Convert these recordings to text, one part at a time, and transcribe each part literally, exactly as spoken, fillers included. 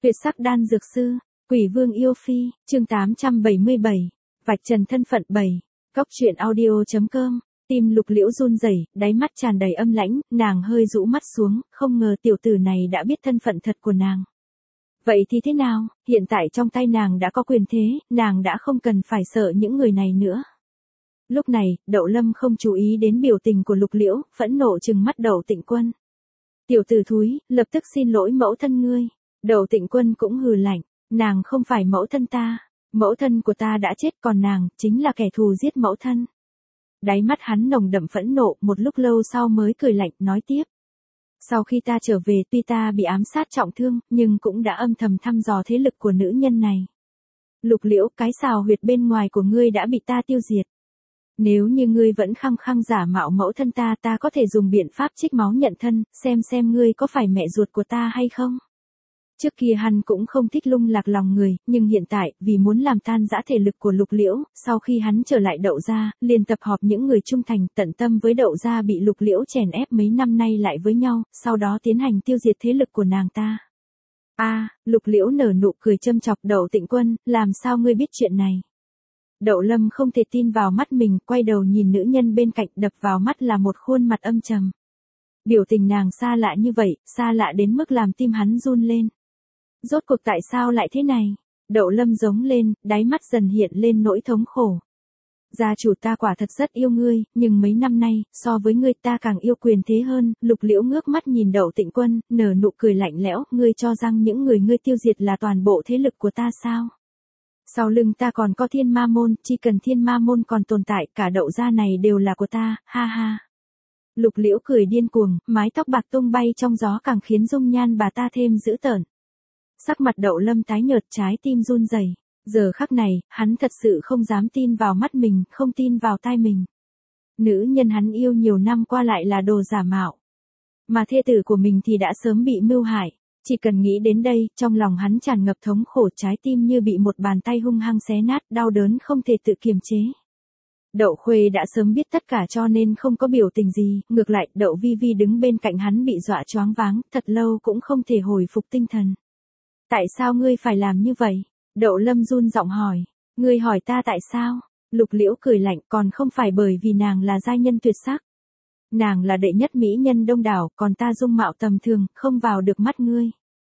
Tuyệt sắc đan dược sư, Quỷ Vương yêu phi, chương tám trăm bảy mươi bảy, vạch trần thân phận bảy. Góc truyện audio chấm com. Tim Lục Liễu run rẩy, đáy mắt tràn đầy âm lãnh, nàng hơi rũ mắt xuống, không ngờ tiểu tử này đã biết thân phận thật của nàng. Vậy thì thế nào, hiện tại trong tay nàng đã có quyền thế, nàng đã không cần phải sợ những người này nữa. Lúc này, Đậu Lâm không chú ý đến biểu tình của Lục Liễu, phẫn nộ trừng mắt Đậu Tịnh Quân. Tiểu tử thúi, lập tức xin lỗi mẫu thân ngươi. Đậu Tịnh Quân cũng hừ lạnh, nàng không phải mẫu thân ta, mẫu thân của ta đã chết, còn nàng chính là kẻ thù giết mẫu thân. Đáy mắt hắn nồng đậm phẫn nộ, một lúc lâu sau mới cười lạnh, nói tiếp. Sau khi ta trở về, tuy ta bị ám sát trọng thương, nhưng cũng đã âm thầm thăm dò thế lực của nữ nhân này. Lục Liễu, cái xào huyệt bên ngoài của ngươi đã bị ta tiêu diệt. Nếu như ngươi vẫn khăng khăng giả mạo mẫu thân ta, ta có thể dùng biện pháp trích máu nhận thân, xem xem ngươi có phải mẹ ruột của ta hay không. Trước kia hắn cũng không thích lung lạc lòng người, nhưng hiện tại, vì muốn làm tan rã thể lực của Lục Liễu, sau khi hắn trở lại Đậu gia, liền tập họp những người trung thành, tận tâm với Đậu gia bị Lục Liễu chèn ép mấy năm nay lại với nhau, sau đó tiến hành tiêu diệt thế lực của nàng ta. A, à, Lục Liễu nở nụ cười châm chọc Đậu Tịnh Quân, làm sao ngươi biết chuyện này? Đậu Lâm không thể tin vào mắt mình, quay đầu nhìn nữ nhân bên cạnh, đập vào mắt là một khuôn mặt âm trầm. Biểu tình nàng xa lạ như vậy, xa lạ đến mức làm tim hắn run lên. Rốt cuộc tại sao lại thế này? Đậu Lâm giống lên, đáy mắt dần hiện lên nỗi thống khổ. Gia chủ ta quả thật rất yêu ngươi, nhưng mấy năm nay, so với ngươi ta càng yêu quyền thế hơn. Lục Liễu ngước mắt nhìn Đậu Tịnh Quân, nở nụ cười lạnh lẽo, ngươi cho rằng những người ngươi tiêu diệt là toàn bộ thế lực của ta sao? Sau lưng ta còn có Thiên Ma Môn, chỉ cần Thiên Ma Môn còn tồn tại, cả Đậu gia này đều là của ta, ha ha. Lục Liễu cười điên cuồng, mái tóc bạc tung bay trong gió càng khiến dung nhan bà ta thêm dữ tợn. Sắc mặt Đậu Lâm tái nhợt, trái tim run rẩy. Giờ khắc này, hắn thật sự không dám tin vào mắt mình, không tin vào tai mình. Nữ nhân hắn yêu nhiều năm qua lại là đồ giả mạo. Mà thê tử của mình thì đã sớm bị mưu hại. Chỉ cần nghĩ đến đây, trong lòng hắn tràn ngập thống khổ, trái tim như bị một bàn tay hung hăng xé nát, đau đớn không thể tự kiềm chế. Đậu Khuê đã sớm biết tất cả cho nên không có biểu tình gì, ngược lại, Đậu Vi Vi đứng bên cạnh hắn bị dọa choáng váng, thật lâu cũng không thể hồi phục tinh thần. Tại sao ngươi phải làm như vậy? Đậu Lâm run giọng hỏi. Ngươi hỏi ta tại sao? Lục Liễu cười lạnh, còn không phải bởi vì nàng là giai nhân tuyệt sắc. Nàng là đệ nhất mỹ nhân đông đảo, còn ta dung mạo tầm thường, không vào được mắt ngươi.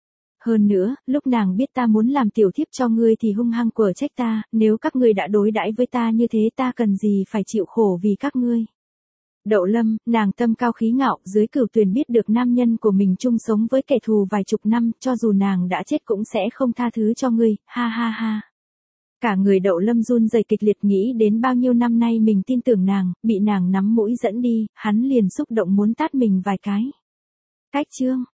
Hơn nữa, lúc nàng biết ta muốn làm tiểu thiếp cho ngươi thì hung hăng quở trách ta, nếu các ngươi đã đối đãi với ta như thế ta cần gì phải chịu khổ vì các ngươi. Đậu Lâm, nàng tâm cao khí ngạo, dưới cửu tuyền biết được nam nhân của mình chung sống với kẻ thù vài chục năm, cho dù nàng đã chết cũng sẽ không tha thứ cho ngươi, ha ha ha. Cả người Đậu Lâm run rẩy kịch liệt, nghĩ đến bao nhiêu năm nay mình tin tưởng nàng, bị nàng nắm mũi dẫn đi, hắn liền xúc động muốn tát mình vài cái. Cách chương.